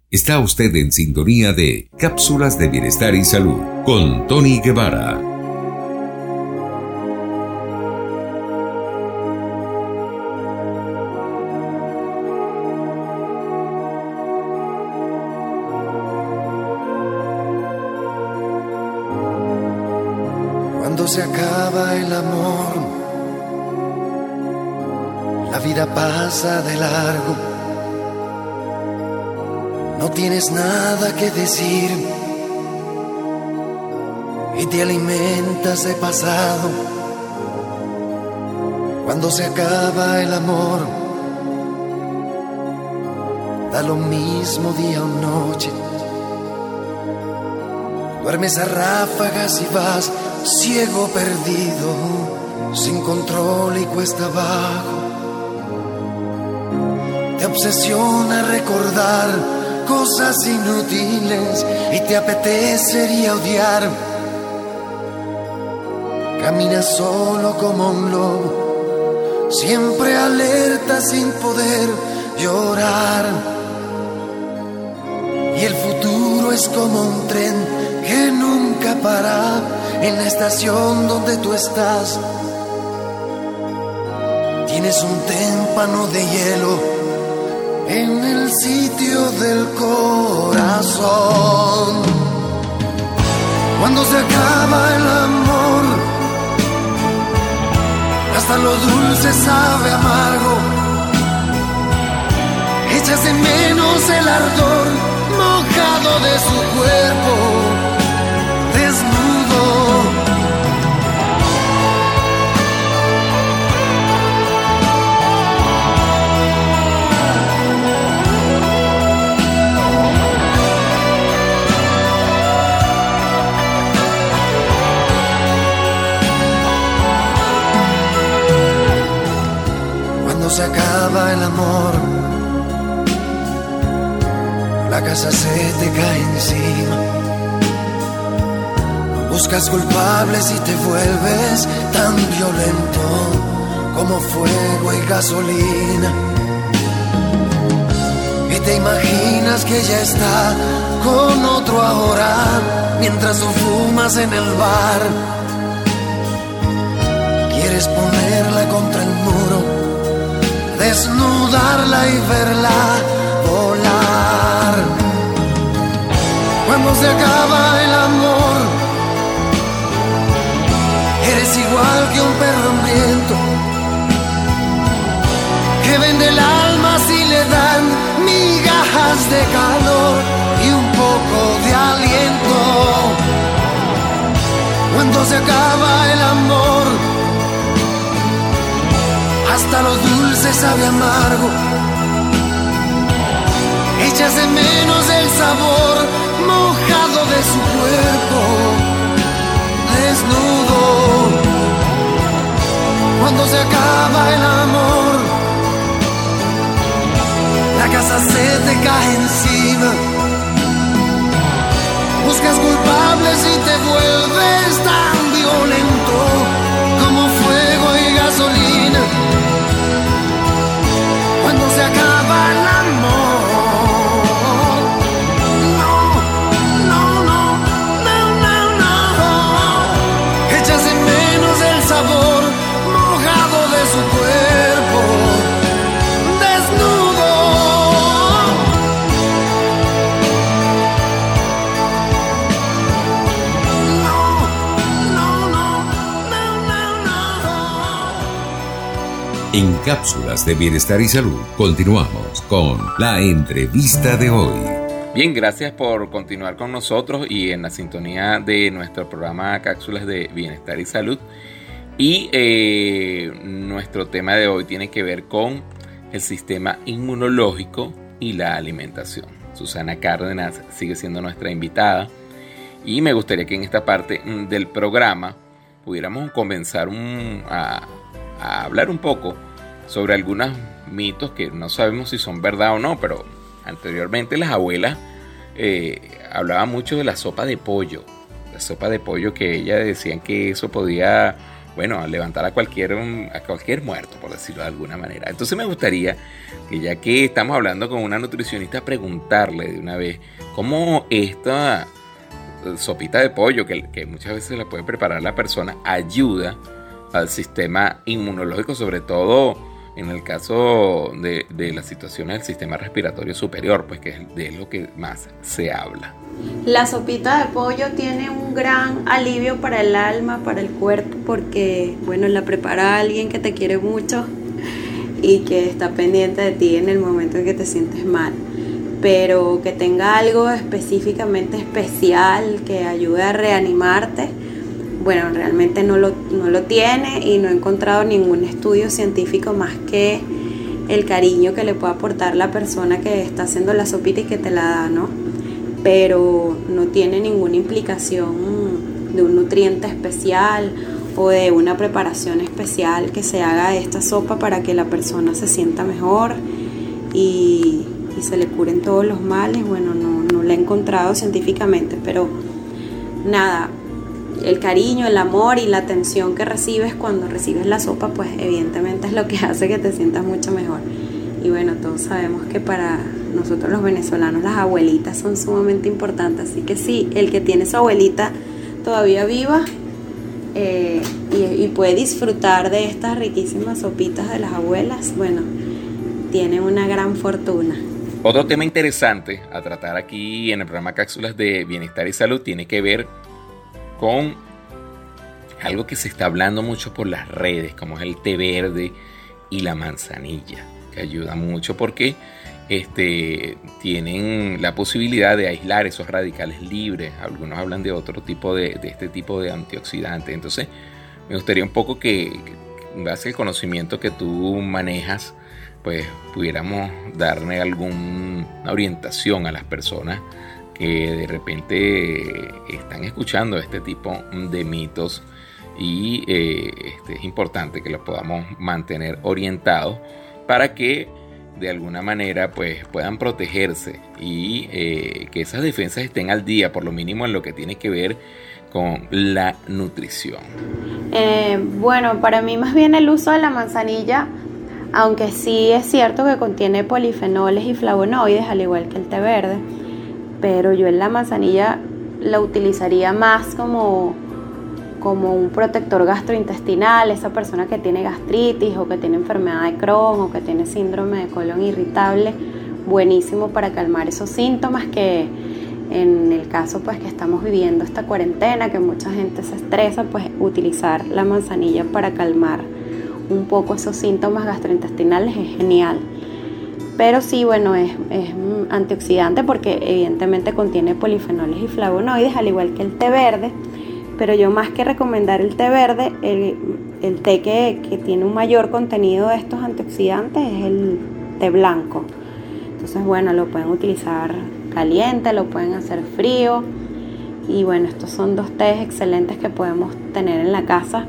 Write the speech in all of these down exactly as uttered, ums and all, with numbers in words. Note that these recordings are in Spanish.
Está usted en sintonía de Cápsulas de Bienestar y Salud con Tony Guevara. Cuando se acaba el amor, la vida pasa de largo. No tienes nada que decir y te alimentas de pasado. Cuando se acaba el amor, da lo mismo día o noche. Duermes a ráfagas y vas ciego, perdido, sin control y cuesta abajo. Te obsesiona recordar cosas inútiles y te apetecería odiar. Caminas solo como un lobo, siempre alerta sin poder llorar. Y el futuro es como un tren que nunca para en la estación donde tú estás. Tienes un témpano de hielo en el sitio del corazón. Cuando se acaba el amor, hasta lo dulce sabe amargo. Echas de menos el ardor mojado de su cuerpo desnudo. Cuando se acaba el amor, la casa se te cae encima. Buscas culpables y te vuelves tan violento como fuego y gasolina. Y te imaginas que ella está con otro ahora, mientras tú fumas en el bar. Quieres ponerla contra el muro, desnudarla y verla volar. Cuando se acaba el amor, eres igual que un perro hambriento que vende el alma si le dan migajas de calor y un poco de aliento. Cuando se acaba el amor, hasta lo dulce sabe amargo. Echas de menos el sabor mojado de su cuerpo desnudo. Cuando se acaba el amor, la casa se te cae encima. Buscas culpables y te vuelves tan violento como fuego y gasolina. Cuando se acaba el amor, no, no, no, no, no, no. Echas de menos el sabor mojado de su cuerpo desnudo. No, no, no, no, no, no. En Cápsulas de Bienestar y Salud continuamos con la entrevista de hoy. Bien, gracias por continuar con nosotros y en la sintonía de nuestro programa Cápsulas de Bienestar y Salud. Y eh, nuestro tema de hoy tiene que ver con el sistema inmunológico y la alimentación. Susana Cárdenas sigue siendo nuestra invitada y me gustaría que en esta parte del programa pudiéramos comenzar un, a, a hablar un poco sobre algunos mitos que no sabemos si son verdad o no, pero anteriormente las abuelas eh, hablaban mucho de la sopa de pollo. La sopa de pollo, que ellas decían que eso podía bueno, levantar a cualquier, a cualquier muerto, por decirlo de alguna manera. Entonces me gustaría que, ya que estamos hablando con una nutricionista, preguntarle de una vez cómo esta sopita de pollo, que, que muchas veces la puede preparar la persona, ayuda al sistema inmunológico, sobre todo en el caso de, de las situaciones del sistema respiratorio superior, pues que es de lo que más se habla. La sopita de pollo tiene un gran alivio para el alma, para el cuerpo, porque bueno, la prepara alguien que te quiere mucho y que está pendiente de ti en el momento en que te sientes mal. Pero que tenga algo específicamente especial que ayude a reanimarte, bueno, realmente no lo, no lo tiene, y no he encontrado ningún estudio científico más que el cariño que le puede aportar la persona que está haciendo la sopita y que te la da, ¿no? Pero no tiene ninguna implicación de un nutriente especial o de una preparación especial que se haga de esta sopa para que la persona se sienta mejor y, y se le curen todos los males. Bueno, no, no lo he encontrado científicamente, pero nada, el cariño, el amor y la atención que recibes cuando recibes la sopa, pues evidentemente es lo que hace que te sientas mucho mejor. Y bueno, todos sabemos que para nosotros los venezolanos las abuelitas son sumamente importantes, así que sí, el que tiene su abuelita todavía viva eh, y, y puede disfrutar de estas riquísimas sopitas de las abuelas, bueno, tiene una gran fortuna. Otro tema interesante a tratar aquí en el programa Cápsulas de Bienestar y Salud tiene que ver con algo que se está hablando mucho por las redes, como es el té verde y la manzanilla, que ayuda mucho porque este, tienen la posibilidad de aislar esos radicales libres. Algunos hablan de otro tipo de, de este tipo de antioxidantes. Entonces me gustaría un poco que, que en base al conocimiento que tú manejas, pues pudiéramos darle alguna orientación a las personas que de repente están escuchando este tipo de mitos, y eh, este, es importante que los podamos mantener orientados para que de alguna manera pues puedan protegerse y eh, que esas defensas estén al día, por lo mínimo en lo que tiene que ver con la nutrición. Eh, bueno, para mí más bien el uso de la manzanilla, aunque sí es cierto que contiene polifenoles y flavonoides, al igual que el té verde, pero yo en la manzanilla la utilizaría más como, como un protector gastrointestinal. Esa persona que tiene gastritis o que tiene enfermedad de Crohn o que tiene síndrome de colon irritable, buenísimo para calmar esos síntomas, que en el caso pues que estamos viviendo esta cuarentena, que mucha gente se estresa, pues utilizar la manzanilla para calmar un poco esos síntomas gastrointestinales es genial. Pero sí, bueno, es, es antioxidante porque evidentemente contiene polifenoles y flavonoides, al igual que el té verde. Pero yo, más que recomendar el té verde, el, el té que, que tiene un mayor contenido de estos antioxidantes es el té blanco. Entonces, bueno, lo pueden utilizar caliente, lo pueden hacer frío. Y bueno, estos son dos tés excelentes que podemos tener en la casa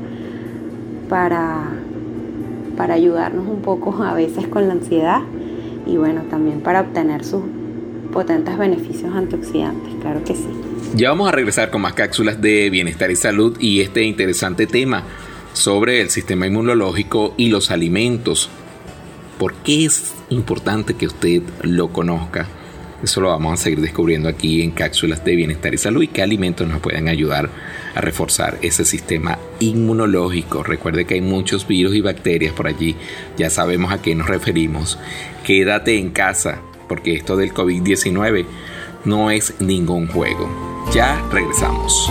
para, para ayudarnos un poco a veces con la ansiedad. Y bueno, también para obtener sus potentes beneficios antioxidantes, claro que sí. Ya vamos a regresar con más cápsulas de bienestar y salud y este interesante tema sobre el sistema inmunológico y los alimentos. ¿Por qué es importante que usted lo conozca? Eso lo vamos a seguir descubriendo aquí en cápsulas de bienestar y salud, y qué alimentos nos pueden ayudar a reforzar ese sistema inmunológico. Recuerde que hay muchos virus y bacterias por allí, ya sabemos a qué nos referimos. Quédate en casa, porque esto del covid diecinueve no es ningún juego. Ya regresamos.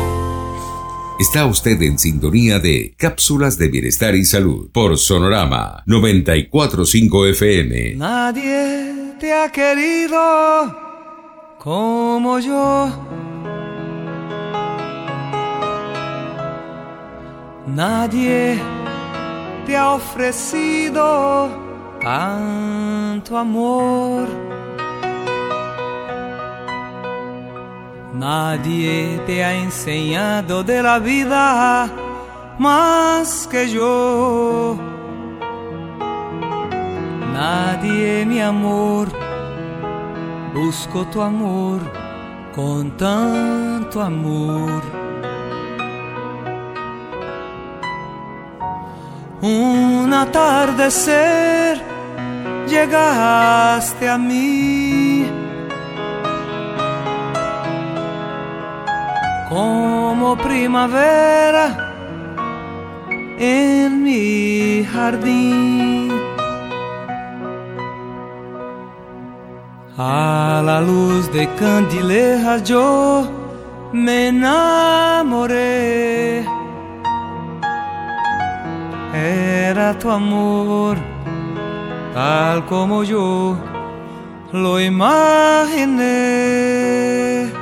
Está usted en sintonía de Cápsulas de Bienestar y Salud por Sonorama noventa y cuatro punto cinco F M. Nadie te ha querido como yo. Nadie te ha ofrecido tanto amor. Nadie te ha enseñado de la vida más que yo. Nadie, mi amor, busco tu amor con tanto amor. Un atardecer llegaste a mí como primavera en mi jardín. A la luz de candilejas yo me enamoré. Era tu amor, tal como yo lo imaginé.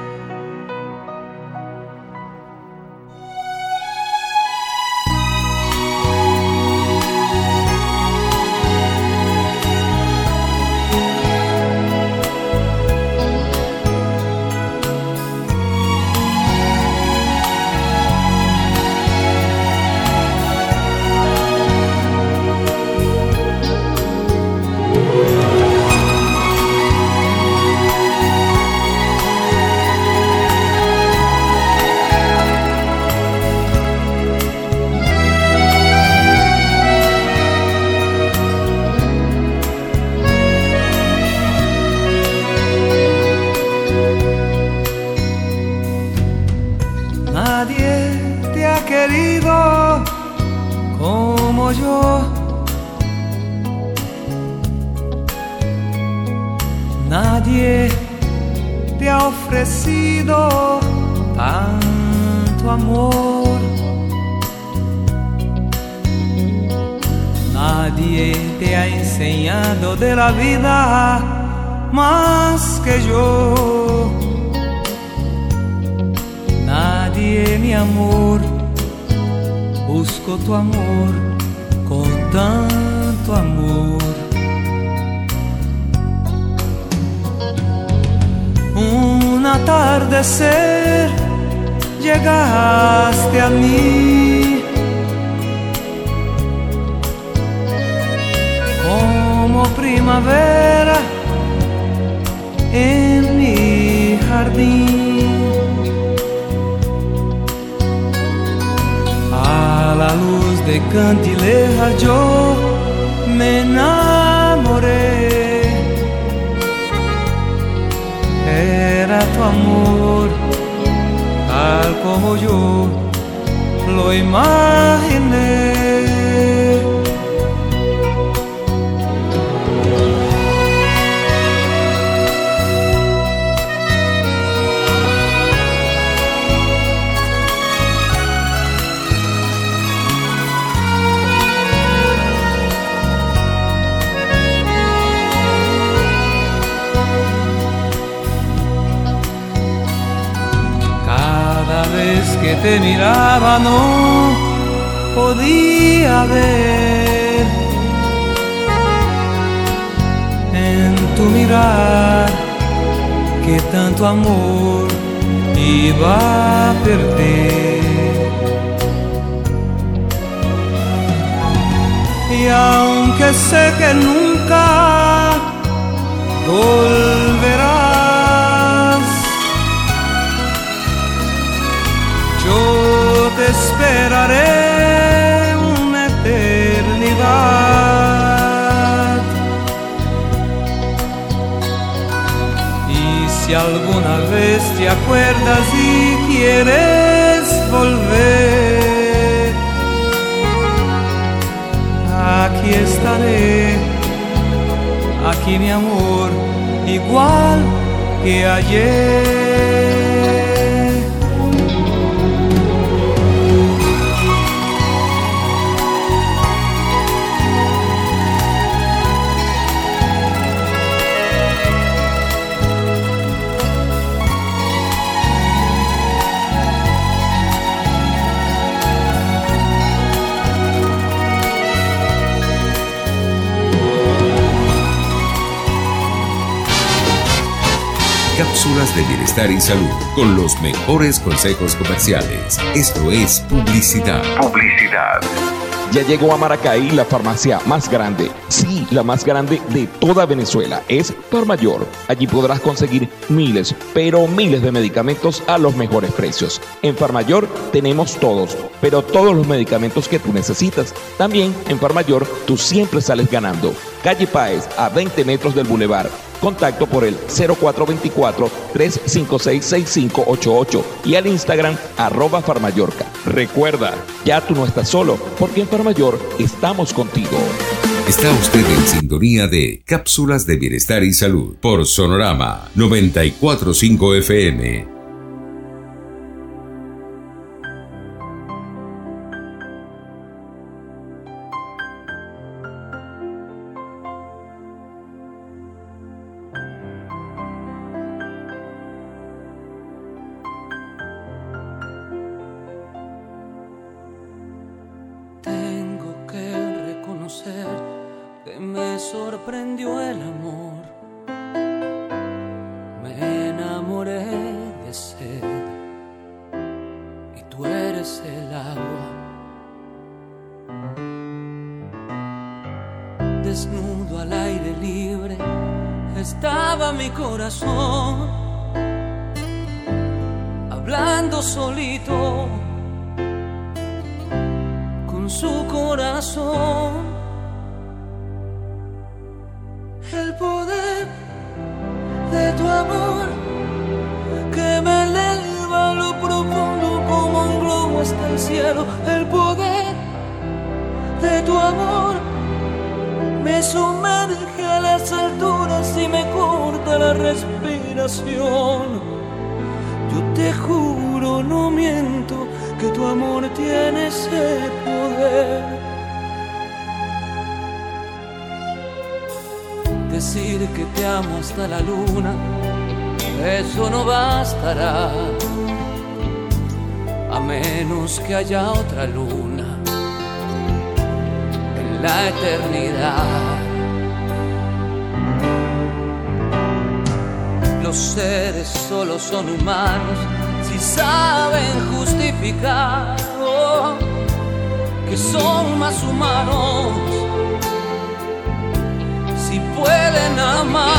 Como yo, nadie te ha ofrecido tanto amor, nadie te ha enseñado de la vida más que yo, nadie, mi amor, busco tu amor con tanto amor. Un atardecer llegaste a mí como primavera en mi jardín. A la luz de candilejas yo me enamoré. Era tu amor, tal como yo lo imaginé. Que te miraba no podía ver en tu mirar que tanto amor iba a perder. Y aunque sé que nunca volverás, yo te esperaré una eternidad. Y si alguna vez te acuerdas y quieres volver, aquí estaré, aquí mi amor, igual que ayer. Cápsulas de bienestar y salud con los mejores consejos comerciales. Esto es publicidad. Publicidad. Ya llegó a Maracay la farmacia más grande. Sí, la más grande de toda Venezuela. Es Farmayor. Allí podrás conseguir miles, pero miles de medicamentos a los mejores precios. En Farmayor tenemos todos, pero todos los medicamentos que tú necesitas. También en Farmayor tú siempre sales ganando. Calle Páez, a veinte metros del Boulevard. Contacto por el cero cuatro dos cuatro, tres cinco seis, seis cinco ocho ocho y al Instagram arroba Farmayorca. Recuerda, ya tú no estás solo, porque en Farmayor estamos contigo. Está usted en sintonía de Cápsulas de Bienestar y Salud por Sonorama noventa y cuatro punto cinco F M. Sorprendió el amor, me enamoré de sed y tú eres el agua. Desnudo al aire libre estaba mi corazón, hablando solito con su corazón. El poder de tu amor que me eleva a lo profundo como un globo hasta el cielo. El poder de tu amor me sumerge a las alturas y me corta la respiración. Yo te juro, no miento, que tu amor tiene ese poder. Decir que te amo hasta la luna, eso no bastará, a menos que haya otra luna en la eternidad. Los seres solo son humanos si saben justificar oh, que son más humanos si pueden amar.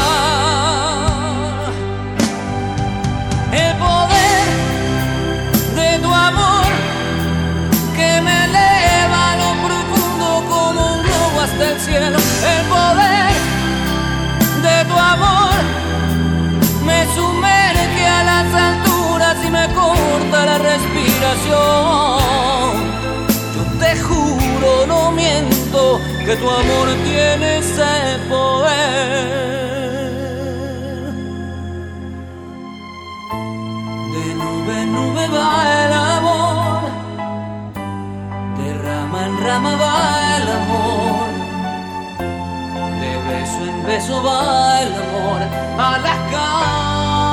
El poder de tu amor que me eleva a lo profundo como un globo hasta el cielo. El poder de tu amor me sumerge a las alturas y me corta la respiración. Yo te juro, no miento, que tu amor tiene ese poder. De nube en nube va el amor, de rama en rama va el amor, de beso en beso va el amor a la cama.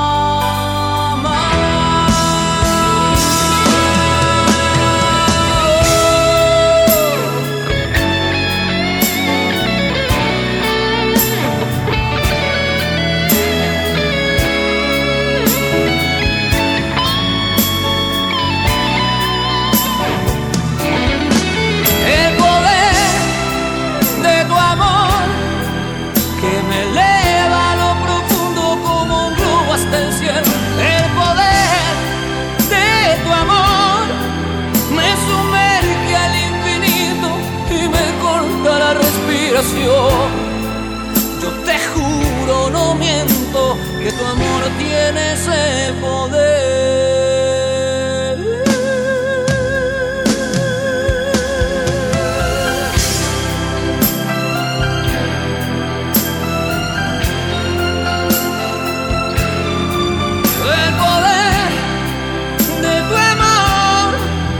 Yo te juro, no miento, que tu amor tiene ese poder. El poder de tu amor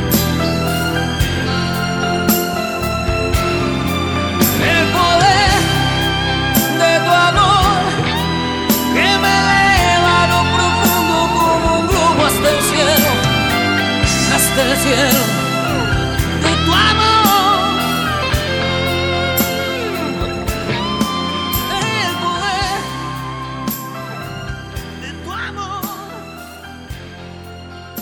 el poder de tu amor que me eleva a lo profundo como un globo hasta el cielo, hasta el cielo de tu amor. El poder de tu amor.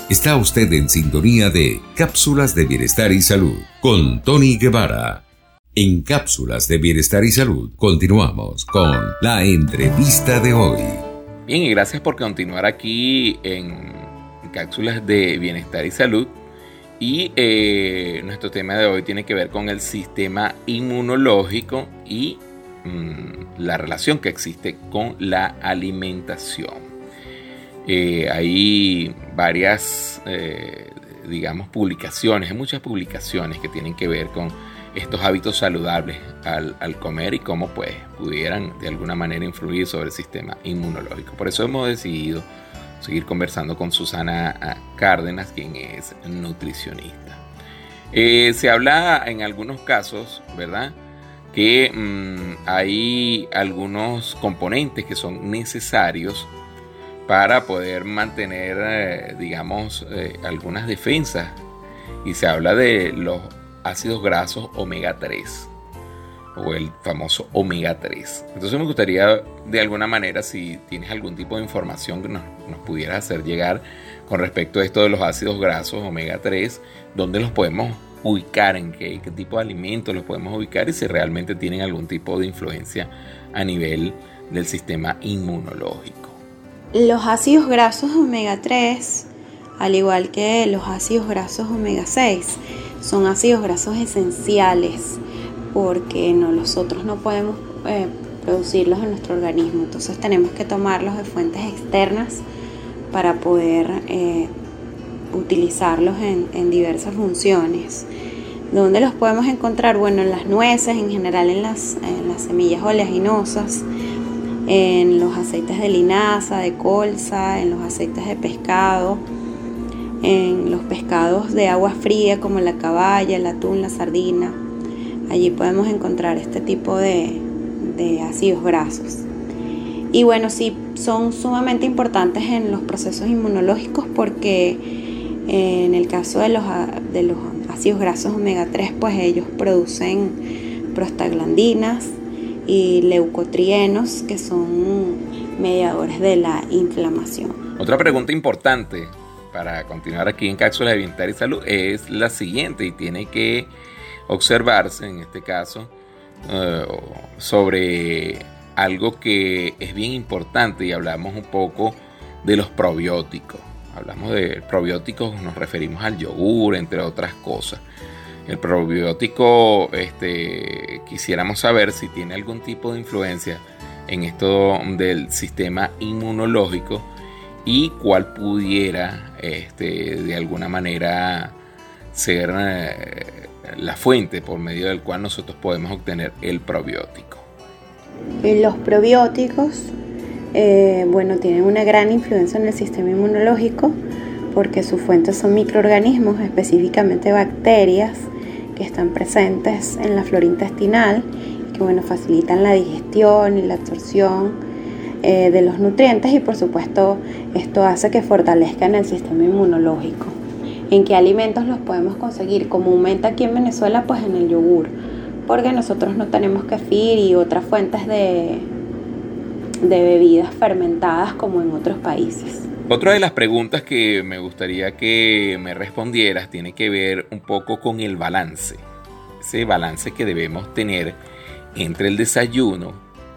Está usted en sintonía de Cápsulas de Bienestar y Salud con Tony Guevara. En Cápsulas de Bienestar y Salud continuamos con la entrevista de hoy. Bien, y gracias por continuar aquí en Cápsulas de Bienestar y Salud. Y eh, nuestro tema de hoy tiene que ver con el sistema inmunológico y mmm, la relación que existe con la alimentación. Eh, hay varias, eh, digamos, publicaciones, hay muchas publicaciones que tienen que ver con estos hábitos saludables al, al comer y cómo pues pudieran de alguna manera influir sobre el sistema inmunológico. Por eso hemos decidido seguir conversando con Susana Cárdenas, quien es nutricionista. Eh, se habla en algunos casos, ¿verdad?, que mmm, hay algunos componentes que son necesarios para poder mantener, eh, digamos, eh, algunas defensas. Y se habla de los ácidos grasos omega tres, o el famoso omega tres. Entonces me gustaría, de alguna manera, si tienes algún tipo de información que nos, nos pudieras hacer llegar con respecto a esto de los ácidos grasos omega tres, ¿dónde los podemos ubicar? ¿En qué, qué tipo de alimentos los podemos ubicar? Y si realmente tienen algún tipo de influencia a nivel del sistema inmunológico. Los ácidos grasos omega tres, al igual que los ácidos grasos omega seis, son ácidos grasos esenciales porque no, nosotros no podemos eh, producirlos en nuestro organismo. Entonces tenemos que tomarlos de fuentes externas para poder eh, utilizarlos en, en diversas funciones. ¿Dónde los podemos encontrar? Bueno, en las nueces, en general en las, en las semillas oleaginosas, en los aceites de linaza, de colza, en los aceites de pescado, en los pescados de agua fría como la caballa, el atún, la sardina. Allí podemos encontrar este tipo de, de ácidos grasos. Y bueno, sí, son sumamente importantes en los procesos inmunológicos porque en el caso de los, de los ácidos grasos omega tres, pues ellos producen prostaglandinas y leucotrienos, que son mediadores de la inflamación. Otra pregunta importante para continuar aquí en Cápsulas de Bienestar y Salud es la siguiente, y tiene que observarse en este caso uh, sobre algo que es bien importante, y hablamos un poco de los probióticos. Hablamos de probióticos, nos referimos al yogur, entre otras cosas. El probiótico, este, quisiéramos saber si tiene algún tipo de influencia en esto del sistema inmunológico y cuál pudiera, este, de alguna manera, ser eh, la fuente por medio del cual nosotros podemos obtener el probiótico. Los probióticos, eh, bueno, tienen una gran influencia en el sistema inmunológico porque sus fuentes son microorganismos, específicamente bacterias, que están presentes en la flora intestinal y que bueno, facilitan la digestión y la absorción eh, de los nutrientes, y por supuesto esto hace que fortalezcan el sistema inmunológico. ¿En qué alimentos los podemos conseguir? Comúnmente aquí en Venezuela, pues en el yogur, porque nosotros no tenemos kefir y otras fuentes de, de bebidas fermentadas como en otros países. Otra de las preguntas que me gustaría que me respondieras tiene que ver un poco con el balance. Ese balance que debemos tener entre el desayuno,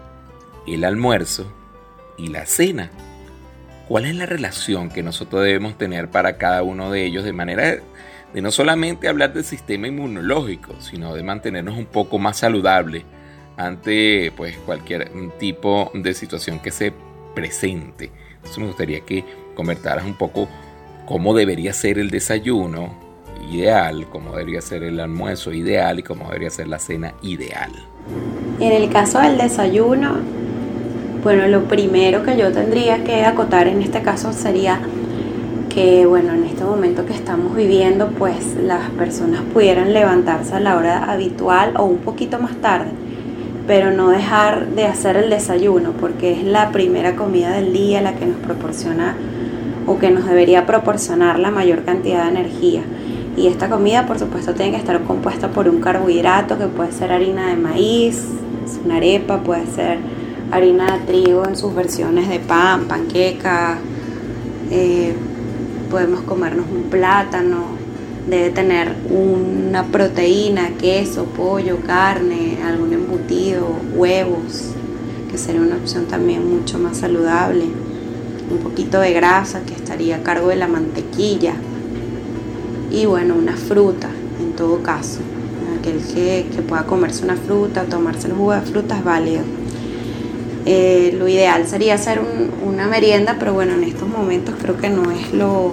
el almuerzo y la cena. ¿Cuál es la relación que nosotros debemos tener para cada uno de ellos, de manera de no solamente hablar del sistema inmunológico, sino de mantenernos un poco más saludables ante pues, cualquier tipo de situación que se presente? Entonces me gustaría que comentaras un poco cómo debería ser el desayuno ideal, cómo debería ser el almuerzo ideal y cómo debería ser la cena ideal. En el caso del desayuno, bueno, lo primero que yo tendría que acotar en este caso sería que, bueno, en este momento que estamos viviendo, pues las personas pudieran levantarse a la hora habitual o un poquito más tarde, pero no dejar de hacer el desayuno, porque es la primera comida del día la que nos proporciona o que nos debería proporcionar la mayor cantidad de energía. Y esta comida, por supuesto, tiene que estar compuesta por un carbohidrato que puede ser harina de maíz, una arepa, puede ser harina de trigo en sus versiones de pan, panqueca, eh, podemos comernos un plátano, debe tener una proteína, queso, pollo, carne, algún embutido, huevos, que sería una opción también mucho más saludable, un poquito de grasa que estaría a cargo de la mantequilla, y bueno, una fruta en todo caso. Aquel que, que pueda comerse una fruta, tomarse el jugo de fruta es válido. Eh, lo ideal sería hacer un, una merienda, pero bueno, en estos momentos creo que no es lo,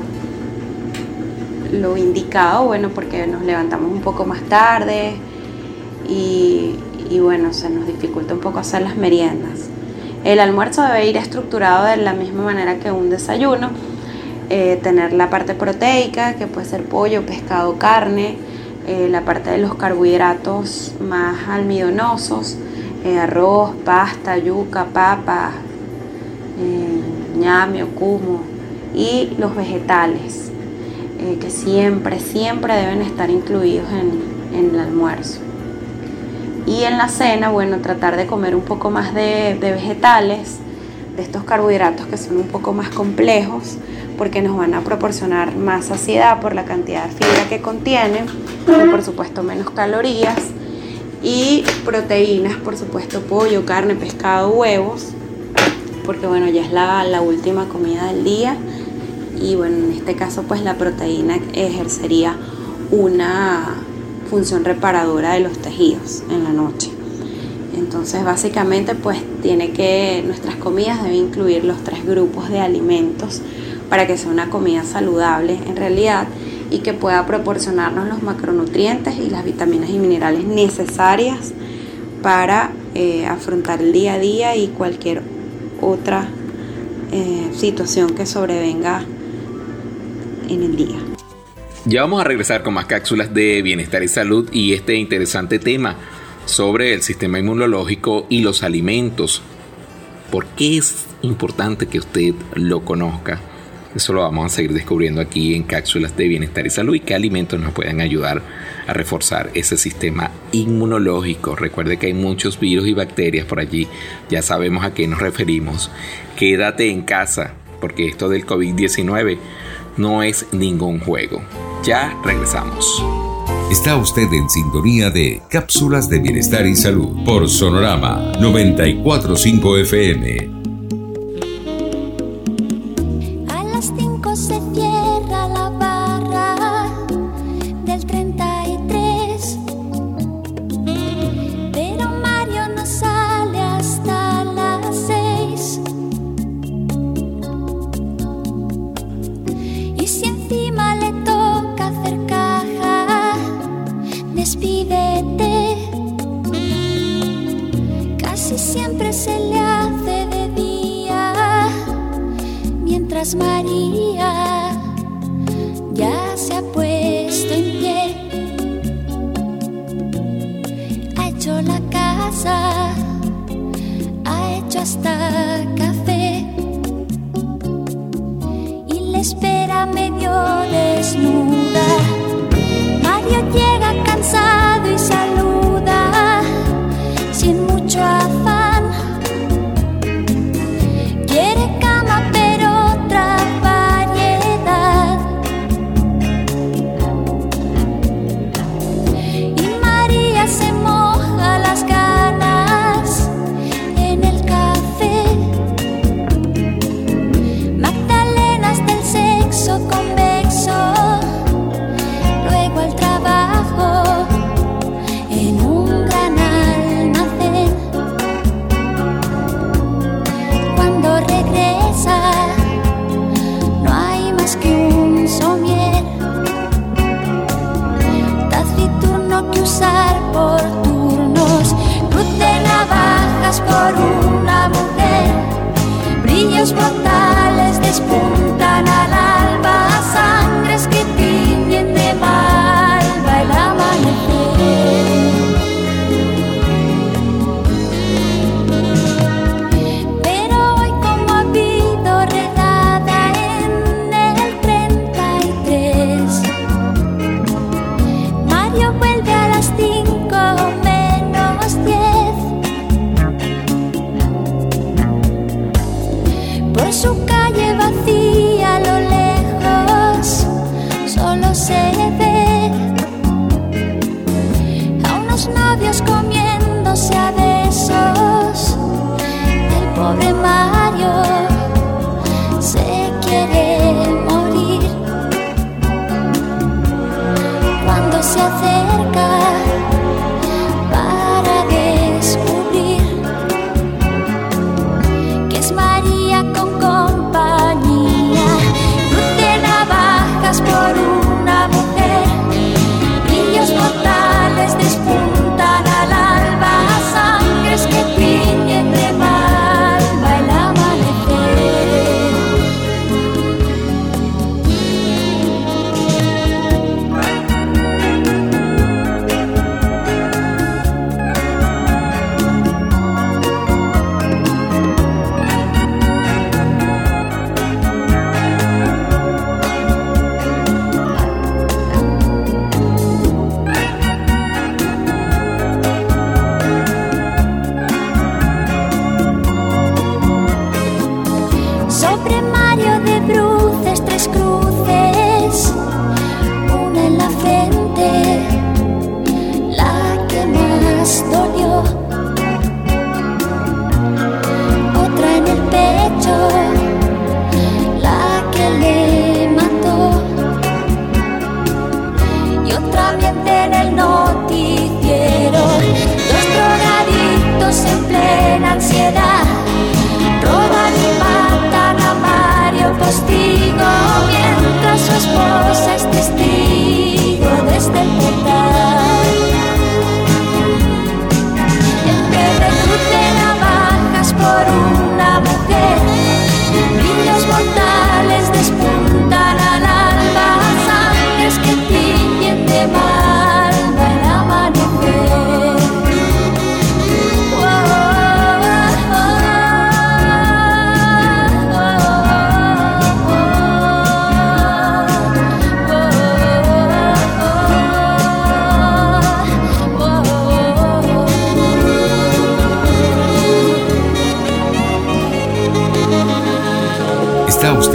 lo indicado, bueno, porque nos levantamos un poco más tarde y, y bueno, se nos dificulta un poco hacer las meriendas. El almuerzo debe ir estructurado de la misma manera que un desayuno, eh, tener la parte proteica, que puede ser pollo, pescado, carne, eh, la parte de los carbohidratos más almidonosos, eh, arroz, pasta, yuca, papa, eh, ñame o cumo, y los vegetales, eh, que siempre, siempre deben estar incluidos en, en el almuerzo. Y en la cena, bueno, tratar de comer un poco más de, de vegetales, de estos carbohidratos que son un poco más complejos, porque nos van a proporcionar más saciedad por la cantidad de fibra que contienen, y por supuesto menos calorías, y proteínas, por supuesto pollo, carne, pescado, huevos, porque bueno, ya es la, la última comida del día, y bueno, en este caso pues la proteína ejercería una función reparadora de los tejidos en la noche. Entonces básicamente pues tiene que, nuestras comidas deben incluir los tres grupos de alimentos para que sea una comida saludable en realidad y que pueda proporcionarnos los macronutrientes y las vitaminas y minerales necesarias para eh, afrontar el día a día y cualquier otra eh, situación que sobrevenga en el día. Ya vamos a regresar con más cápsulas de bienestar y salud y este interesante tema sobre el sistema inmunológico y los alimentos. ¿Por qué es importante que usted lo conozca? Eso lo vamos a seguir descubriendo aquí en cápsulas de bienestar y salud y qué alimentos nos pueden ayudar a reforzar ese sistema inmunológico. Recuerde que hay muchos virus y bacterias por allí, ya sabemos a qué nos referimos. Quédate en casa porque esto del covid diecinueve no es ningún juego. Ya regresamos. Está usted en sintonía de Cápsulas de Bienestar y Salud por Sonorama noventa y cuatro punto cinco F M. A las cinco se cierra la barra del treinta y tres, pero Mario no sale hasta las seis. Y si encima le toca hacer caja, despídete. Casi siempre se le hace de día, mientras María ya se ha puesto en pie. Ha hecho la casa, ha hecho hasta café y le espera medio desnuda. Mario llega cansado y saluda sin mucho afán. Quiere cama pero otra variedad. Y María se moja las ganas en el café. Magdalenas del sexo convexo, luego al trabajo.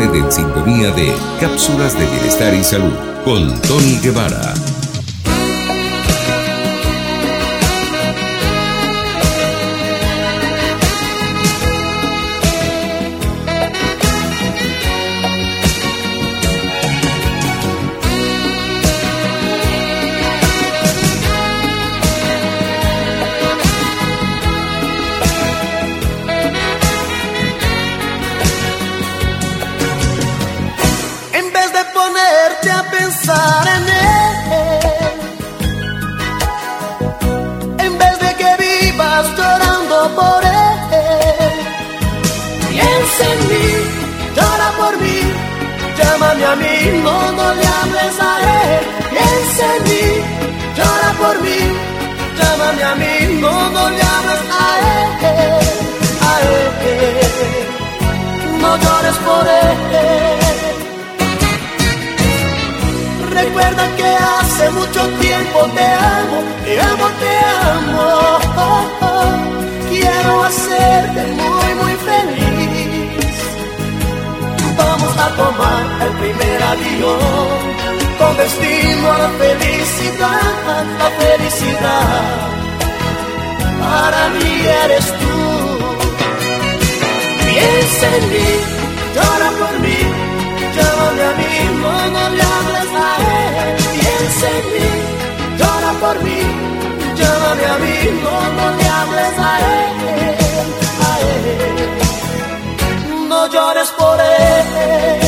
usted en sintonía de Cápsulas de Bienestar y Salud con Tony Guevara. Pensar en él, en vez de que vivas llorando por él. Piensa en mí, llora por mí, llámame a mí, no, no le hables a él. Piensa en mí, llora por mí, llámame a mí, no, no le hables a él, a él, no llores por él. Recuerda que hace mucho tiempo te amo, te amo, te amo. Oh, oh. Quiero hacerte muy, muy feliz. Vamos a tomar el primer avión con destino a la felicidad, la felicidad. Para mí eres tú. Piensa en mí, llora por mí, llámame a mí, no, no le hables a él. Piensa en mí, llora por mí, llámame a mí, no, no le hables a él, a él. No llores por él.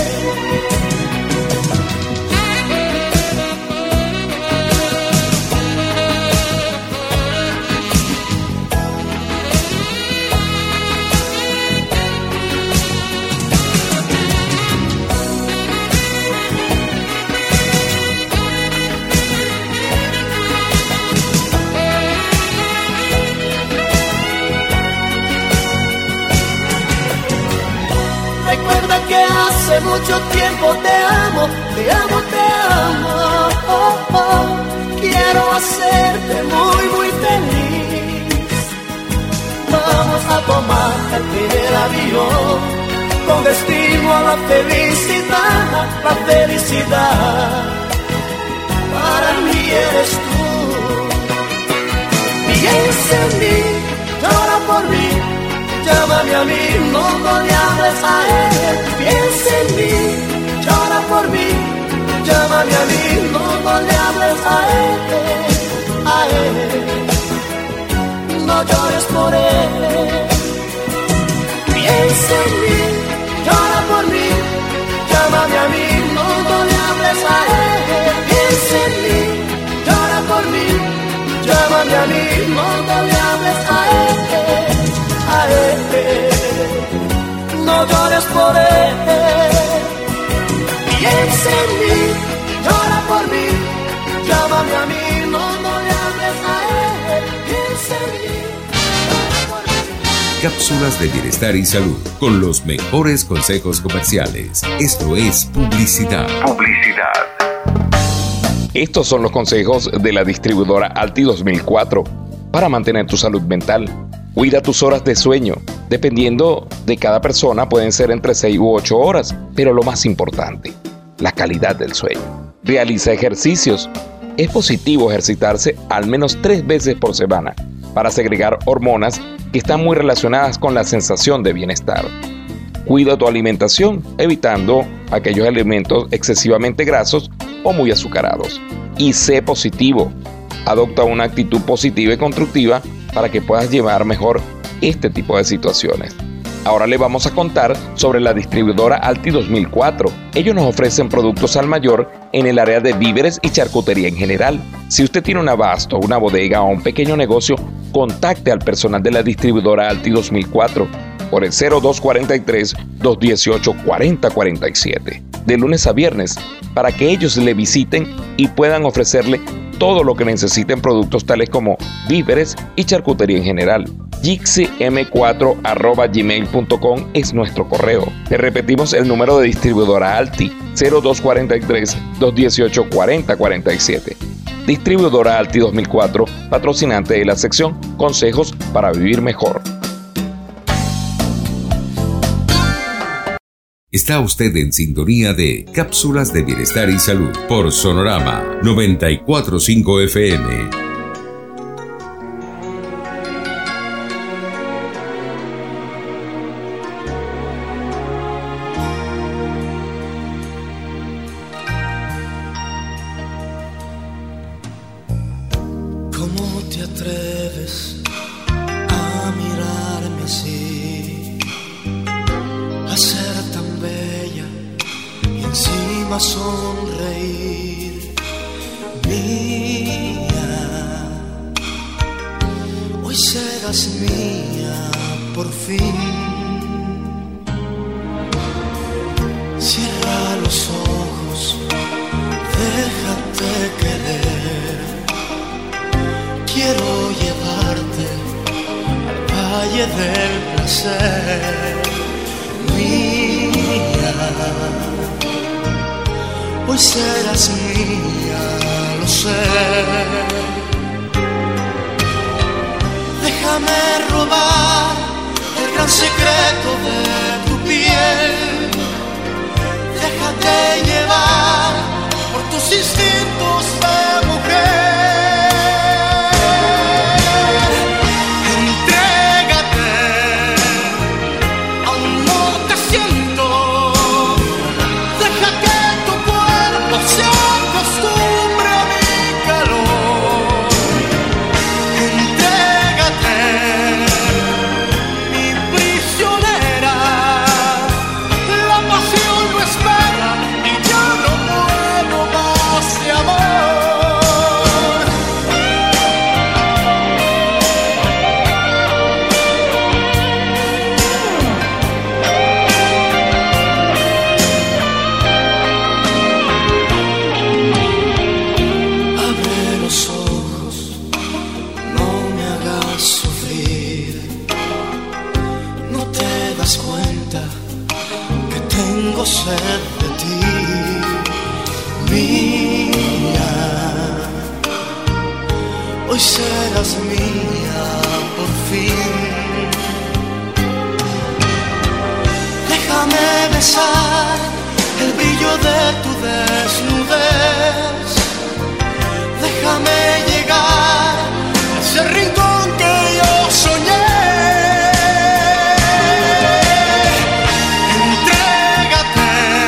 Recuerda que hace mucho tiempo te amo, te amo, te amo. Oh, oh. Quiero hacerte muy, muy feliz. Vamos a tomar el primer avión con destino a la felicidad, la felicidad. Para mí eres tú. Piensa en mí, llora por mí, llámame a mí, no, no le hables a él. Piensa en mí, llora por mí, llámame a mí, no, no le hables a él, a él. No llores por él. Piensa en mí, llora por mí, llámame a mí, no, no le hables a él. Piensa en mí, llora por mí, llámame a mí, no, no le hables a él, a él. No llores por él. Piensa en mí, llora por mí, llámame a mí, no, no le hables a él. Piensa en mí, llora por mí. Cápsulas de Bienestar y Salud con los mejores consejos comerciales. Esto es publicidad. Publicidad. Estos son los consejos de la distribuidora Alti dos mil cuatro para mantener tu salud mental. Cuida tus horas de sueño. Dependiendo de cada persona pueden ser entre seis u ocho horas, pero lo más importante, la calidad del sueño. Realiza ejercicios. Es positivo ejercitarse al menos tres veces por semana para segregar hormonas que están muy relacionadas con la sensación de bienestar. Cuida tu alimentación, evitando aquellos alimentos excesivamente grasos o muy azucarados. Y sé positivo. Adopta una actitud positiva y constructiva para que puedas llevar mejor este tipo de situaciones. Ahora le vamos a contar sobre la distribuidora Alti dos mil cuatro. Ellos nos ofrecen productos al mayor en el área de víveres y charcutería en general. Si usted tiene un abasto, una bodega o un pequeño negocio, contacte al personal de la distribuidora Alti dos mil cuatro por el cero dos cuatro tres, dos uno ocho, cuatro cero cuatro siete de lunes a viernes para que ellos le visiten y puedan ofrecerle todo lo que necesiten, productos tales como víveres y charcutería en general. jixi m cuatro arroba gmail punto com es nuestro correo. Le repetimos el número de distribuidora Alti, cero dos cuatro tres, dos uno ocho, cuatro cero cuatro siete. Distribuidora Alti dos mil cuatro, patrocinante de la sección Consejos para Vivir Mejor. Está usted en sintonía de Cápsulas de Bienestar y Salud por Sonorama noventa y cuatro punto cinco F M. ¿Cómo te atreves a mirarme así? A ser tan bella y encima sonreír. Mía, hoy serás mía por fin. Cierra los ojos, déjate querer. Quiero llevarte al valle del placer. Mía, hoy serás mía, lo sé. Déjame robar el gran secreto de tu piel. Déjate llevar por tus instintos de mujer. Hoy serás mía por fin. Déjame besar el brillo de tu desnudez. Déjame llegar a ese rincón que yo soñé. Entrégate,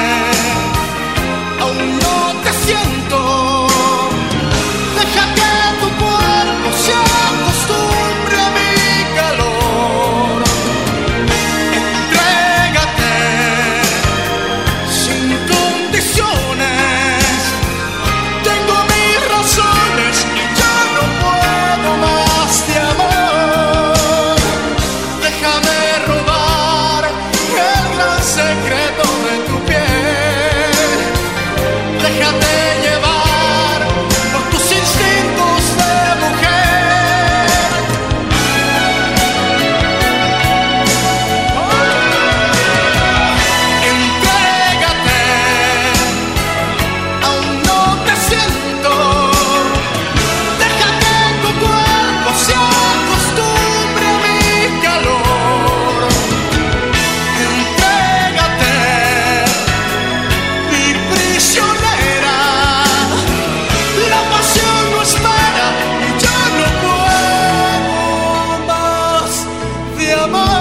aún no te siento. Deja que tu cuerpo se acostumbre a mi calor. Entrégate sin condiciones. Tengo mis razones y ya no puedo más de amor. Déjame robar el gran secreto de tu piel. Déjate llevar por tus instintos de mujer. Entrégate, aún no te siento. Deja que tu cuerpo se acostumbre a mi calor. Entrégate, mi prisionera. La pasión no espera y ya no puedo más de amor.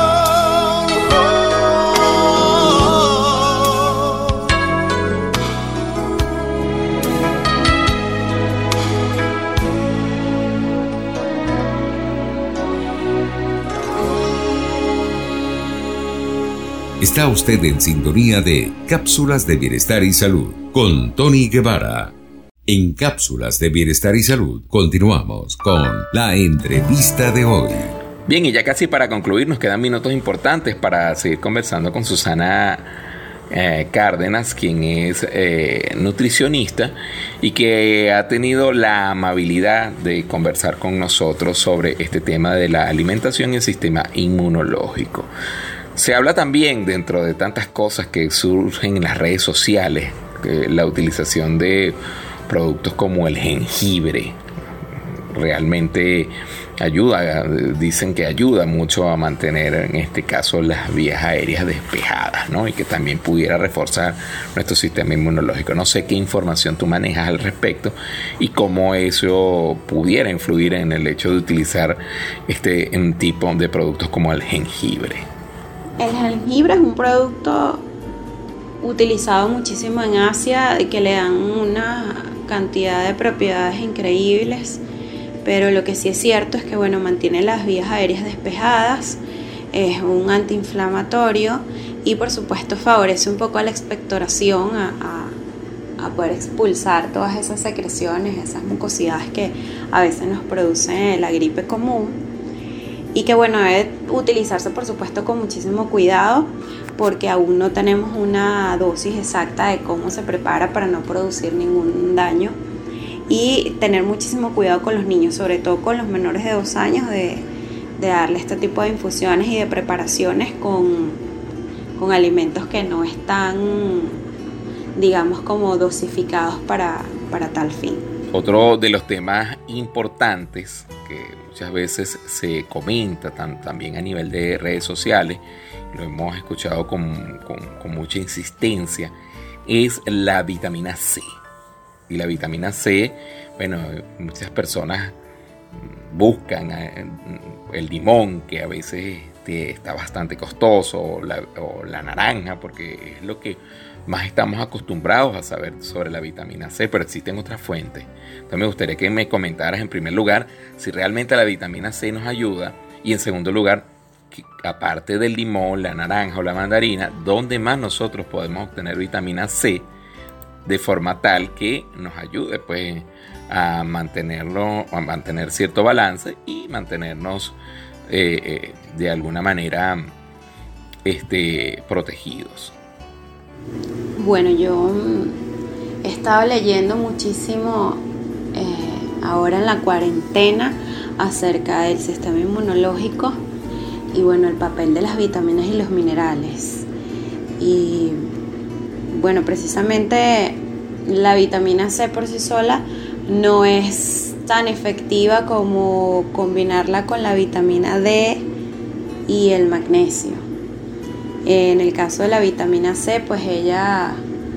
Está usted en sintonía de Cápsulas de Bienestar y Salud con Tony Guevara. En Cápsulas de Bienestar y Salud continuamos con la entrevista de hoy. Bien, y ya casi para concluir nos quedan minutos importantes para seguir conversando con Susana eh, Cárdenas, quien es eh, nutricionista y que ha tenido la amabilidad de conversar con nosotros sobre este tema de la alimentación y el sistema inmunológico. Se habla también, dentro de tantas cosas que surgen en las redes sociales, eh, la utilización de productos como el jengibre, realmente ayuda, dicen que ayuda mucho a mantener en este caso las vías aéreas despejadas, ¿no? Y que también pudiera reforzar nuestro sistema inmunológico. No sé qué información tú manejas al respecto y cómo eso pudiera influir en el hecho de utilizar este un tipo de productos como el jengibre. El jengibre es un producto utilizado muchísimo en Asia, que le dan una cantidad de propiedades increíbles, pero lo que sí es cierto es que bueno, mantiene las vías aéreas despejadas, es un antiinflamatorio y por supuesto favorece un poco a la expectoración, a, a, a poder expulsar todas esas secreciones, esas mucosidades que a veces nos produce la gripe común, y que bueno, debe utilizarse por supuesto con muchísimo cuidado, porque aún no tenemos una dosis exacta de cómo se prepara para no producir ningún daño, y tener muchísimo cuidado con los niños, sobre todo con los menores de dos años, de, de darle este tipo de infusiones y de preparaciones con, con alimentos que no están, digamos, como dosificados para, para tal fin. Otro de los temas importantes que muchas veces se comenta tam, también a nivel de redes sociales, lo hemos escuchado con, con, con mucha insistencia, es la vitamina C. Y la vitamina C, bueno, muchas personas buscan el limón, que a veces está bastante costoso, o la, o la naranja, porque es lo que más estamos acostumbrados a saber sobre la vitamina C, pero existen otras fuentes. Entonces me gustaría que me comentaras en primer lugar si realmente la vitamina C nos ayuda, y en segundo lugar, que, aparte del limón, la naranja o la mandarina, ¿dónde más nosotros podemos obtener vitamina C de forma tal que nos ayude pues a mantenerlo, a mantener cierto balance y mantenernos eh, eh, de alguna manera este, protegidos? Bueno, yo he estado leyendo muchísimo eh, ahora en la cuarentena acerca del sistema inmunológico y bueno, el papel de las vitaminas y los minerales. Y bueno, precisamente la vitamina C por sí sola no es tan efectiva como combinarla con la vitamina D y el magnesio. En el caso de la vitamina C, pues ella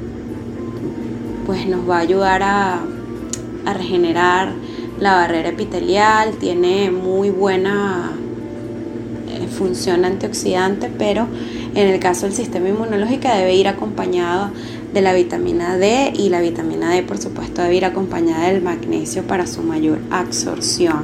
pues nos va a ayudar a, a regenerar la barrera epitelial, tiene muy buena eh, función antioxidante, pero en el caso del sistema inmunológico debe ir acompañado de la vitamina D, y la vitamina D por supuesto debe ir acompañada del magnesio para su mayor absorción.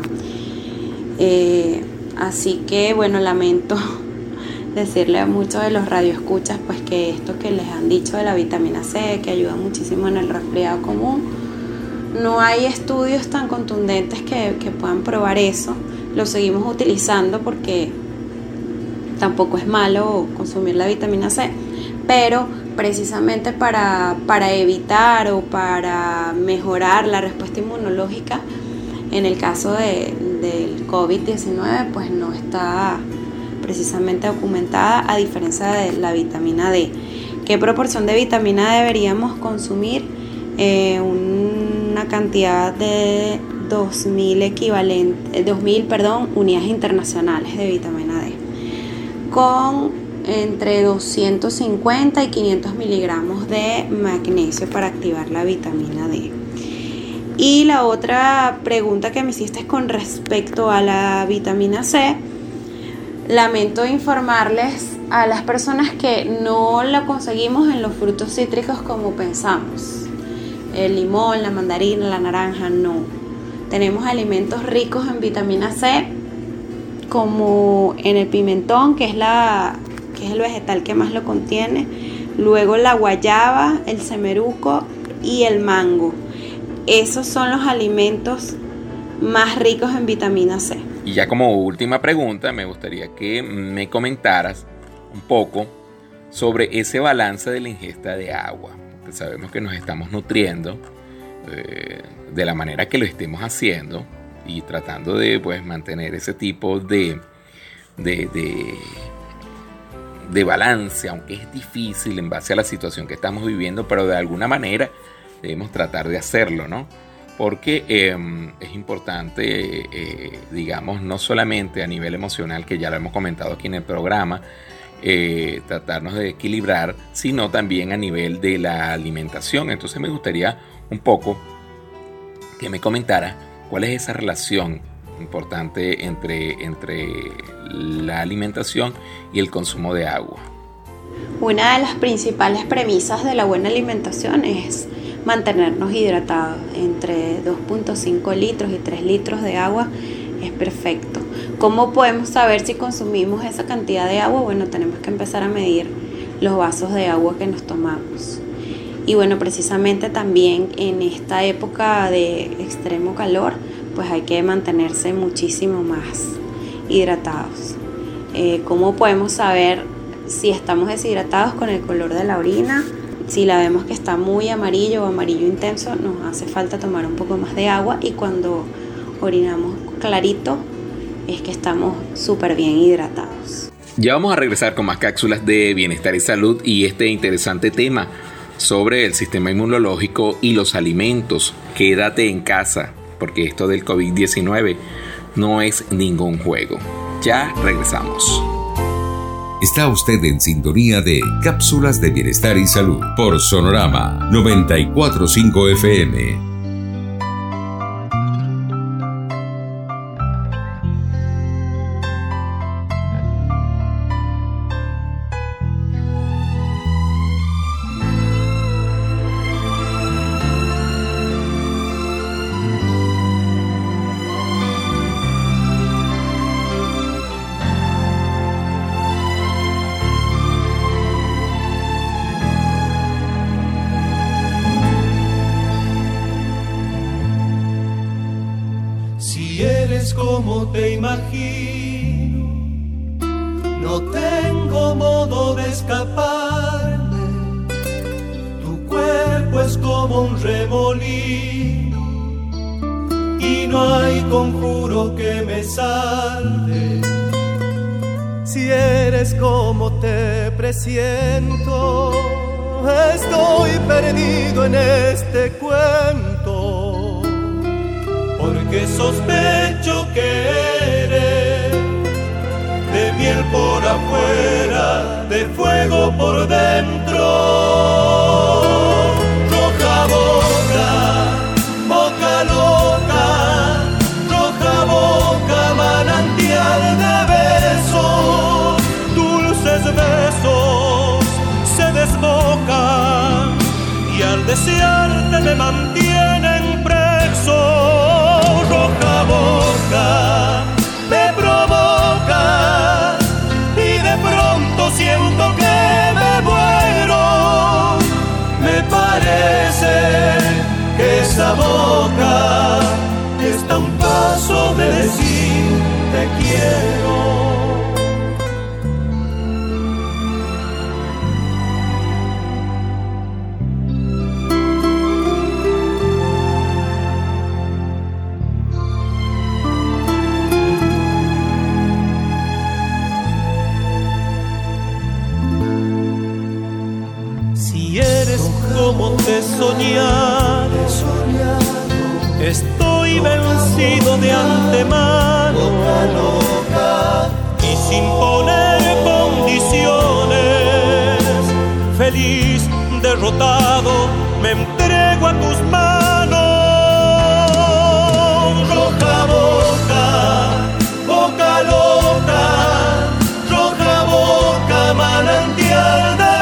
Eh, así que bueno, lamento decirle a muchos de los radioescuchas pues que esto que les han dicho de la vitamina C, que ayuda muchísimo en el resfriado común, no hay estudios tan contundentes que, que puedan probar eso. Lo seguimos utilizando porque tampoco es malo consumir la vitamina C, pero precisamente para, para evitar o para mejorar la respuesta inmunológica en el caso de, del COVID diecinueve, pues no está precisamente documentada, a diferencia de la vitamina D. ¿Qué proporción de vitamina D deberíamos consumir? Eh, una cantidad de dos mil equivalente, dos mil, perdón, unidades internacionales de vitamina D, con entre doscientos cincuenta y quinientos miligramos de magnesio para activar la vitamina D. Y la otra pregunta que me hiciste es con respecto a la vitamina C. Lamento informarles a las personas que no la conseguimos en los frutos cítricos como pensamos. El limón, la mandarina, la naranja, no. Tenemos alimentos ricos en vitamina C, como en el pimentón, que es, la, que es el vegetal que más lo contiene. Luego la guayaba, el semeruco y el mango. Esos son los alimentos más ricos en vitamina C. Y ya como última pregunta, me gustaría que me comentaras un poco sobre ese balance de la ingesta de agua. Porque sabemos que nos estamos nutriendo eh, de la manera que lo estemos haciendo y tratando de pues, mantener ese tipo de, de, de, de balance, aunque es difícil en base a la situación que estamos viviendo, pero de alguna manera debemos tratar de hacerlo, ¿no? porque eh, es importante, eh, digamos, no solamente a nivel emocional, que ya lo hemos comentado aquí en el programa, eh, tratarnos de equilibrar, sino también a nivel de la alimentación. Entonces me gustaría un poco que me comentara cuál es esa relación importante entre, entre la alimentación y el consumo de agua. Una de las principales premisas de la buena alimentación es mantenernos hidratados. Entre dos punto cinco litros y tres litros de agua es perfecto. ¿Cómo podemos saber si consumimos esa cantidad de agua? Bueno, tenemos que empezar a medir los vasos de agua que nos tomamos. Y bueno, precisamente también en esta época de extremo calor, pues hay que mantenerse muchísimo más hidratados. Eh, ¿Cómo podemos saber si estamos deshidratados? Con el color de la orina. Si la vemos que está muy amarillo o amarillo intenso, nos hace falta tomar un poco más de agua, y cuando orinamos clarito es que estamos súper bien hidratados. Ya vamos a regresar con más cápsulas de bienestar y salud y este interesante tema sobre el sistema inmunológico y los alimentos. Quédate en casa, porque esto del covid diecinueve no es ningún juego. Ya regresamos. Está usted en sintonía de Cápsulas de Bienestar y Salud por Sonorama noventa y cuatro punto cinco F M. Como te imagino, no tengo modo de escaparme. Tu cuerpo es como un remolino y no hay conjuro que me salve. Si eres como te presiento, estoy perdido en este cuento, porque sospecho que eres de miel por afuera, de fuego por dentro. Roja boca, boca loca, roja boca, manantial de besos, dulces besos se desbocan y al desearte me mantienen preso. Roja boca me provoca y de pronto siento que me muero. Me parece que esa boca está a un paso de decir te quiero. Como te soñar, estoy vencido de antemano y sin poner condiciones, feliz, derrotado, me entrego a tus manos. Roja boca, boca loca, roja boca, manantial de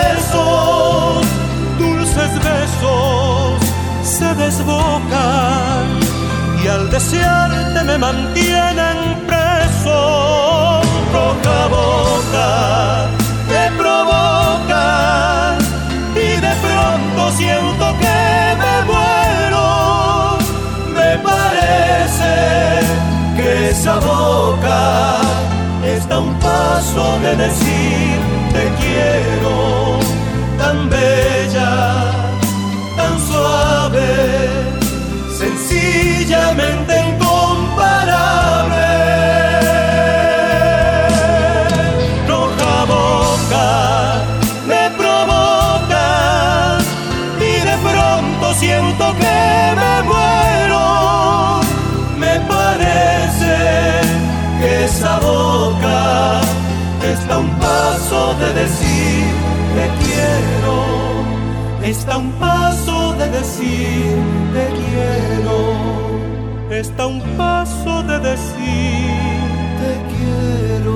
besos se desbocan y al desearte me mantienen preso. Roja boca me provoca y de pronto siento que me muero. Me parece que esa boca está a un paso de decir te quiero. Tan bella, tan suave, sencillamente incomparable. Roja boca me provoca y de pronto siento que me muero. decir te quiero, está a un paso de decir te quiero, está a un paso de decir te quiero.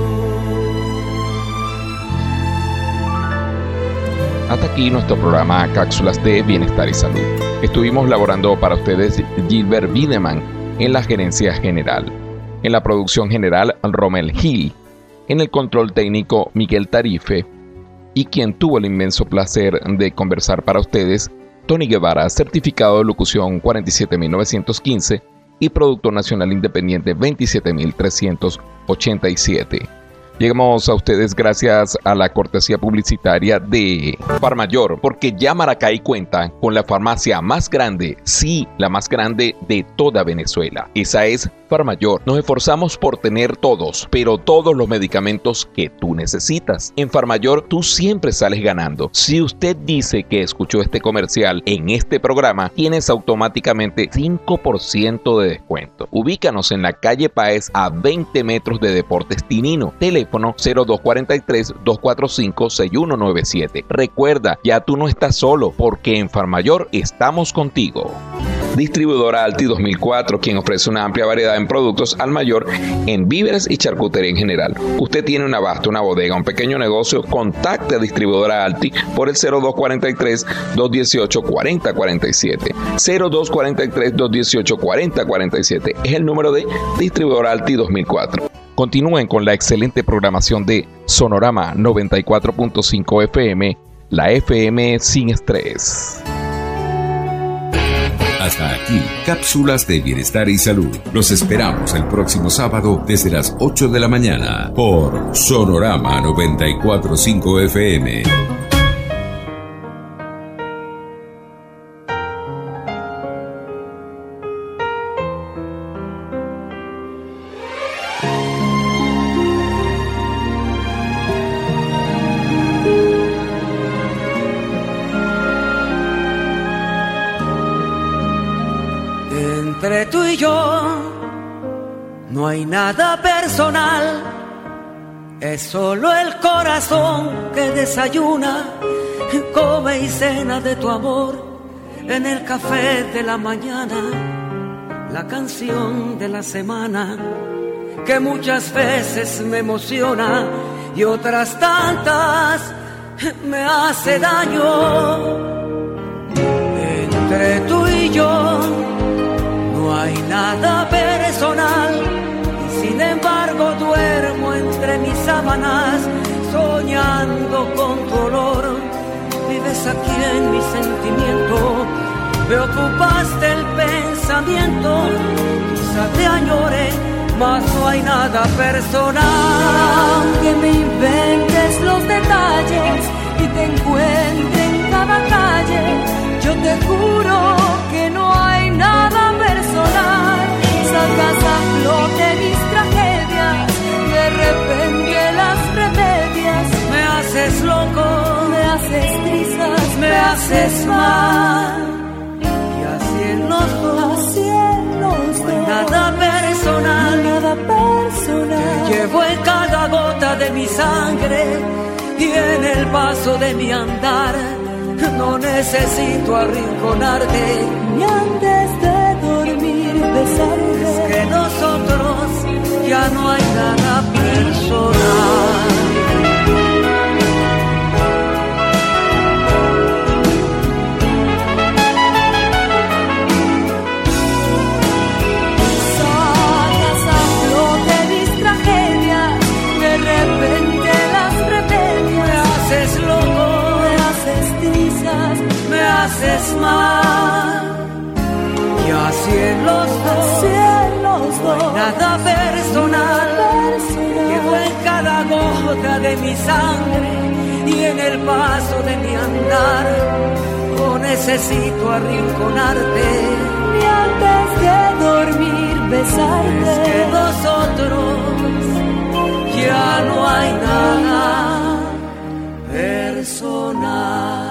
Hasta aquí nuestro programa Cápsulas de Bienestar y Salud. Estuvimos laborando para ustedes Gilbert Bideman en la gerencia general, en la producción general Romel Gil, en el control técnico Miguel Tarife, y quien tuvo el inmenso placer de conversar para ustedes, Tony Guevara, certificado de locución cuarenta y siete mil novecientos quince y productor nacional independiente veintisiete mil trescientos ochenta y siete. Llegamos a ustedes gracias a la cortesía publicitaria de Farmayor, porque ya Maracay cuenta con la farmacia más grande, sí, la más grande de toda Venezuela. Esa es Farmayor. Nos esforzamos por tener todos, pero todos los medicamentos que tú necesitas. En Farmayor tú siempre sales ganando. Si usted dice que escuchó este comercial en este programa, tienes automáticamente cinco por ciento de descuento. Ubícanos en la calle Páez a veinte metros de Deportes Tinino. Teléfono cero dos cuatro tres, dos cuatro cinco, seis uno nueve siete. Recuerda, ya tú no estás solo, porque en Farmayor estamos contigo. Distribuidora Alti dos mil cuatro, quien ofrece una amplia variedad en productos al mayor en víveres y charcutería en general. Usted tiene un abasto, una bodega, un pequeño negocio, contacte a Distribuidora Alti por el cero dos cuatro tres, dos uno ocho, cuatro cero cuatro siete. cero dos cuatro tres, dos uno ocho, cuatro cero cuatro siete es el número de Distribuidora Alti dos mil cuatro. Continúen con la excelente programación de Sonorama noventa y cuatro punto cinco F M, la F M sin estrés. Hasta aquí, Cápsulas de Bienestar y Salud. Los esperamos el próximo sábado desde las ocho de la mañana por Sonorama noventa y cuatro punto cinco F M. Entre tú y yo no hay nada personal, es solo el corazón que desayuna, come y cena de tu amor en el café de la mañana, la canción de la semana que muchas veces me emociona y otras tantas me hace daño. Entre tú y yo no hay nada personal, y sin embargo duermo entre mis sábanas, soñando con tu olor. Vives aquí en mi sentimiento, me ocupaste el pensamiento, quizá te añore, mas no hay nada personal. Aunque me inventes los detalles y te encuentre en cada calle, yo te juro que no hay nada personal. Sacas a flote mis tragedias, de repente las remedias. Me haces loco, me haces trizas, me haces mal. Y así en los dos, así en los no hay dos, nada personal, nada personal. Te llevo en cada gota de mi sangre y en el paso de mi andar. No necesito arrinconarte, ni antes de dormir besarte. Es que nosotros ya no hay nada personal. Sacas a flote mis tragedias, de repente las remedias. Me haces loco, me haces trizas, me haces mal. Y así en los dos, así en los dos, no hay nada personal. personal. Llevo en cada gota de mi sangre y en el paso de mi andar. No necesito arrinconarte, ni antes de dormir besarte. Es que nosotros ya no hay nada personal.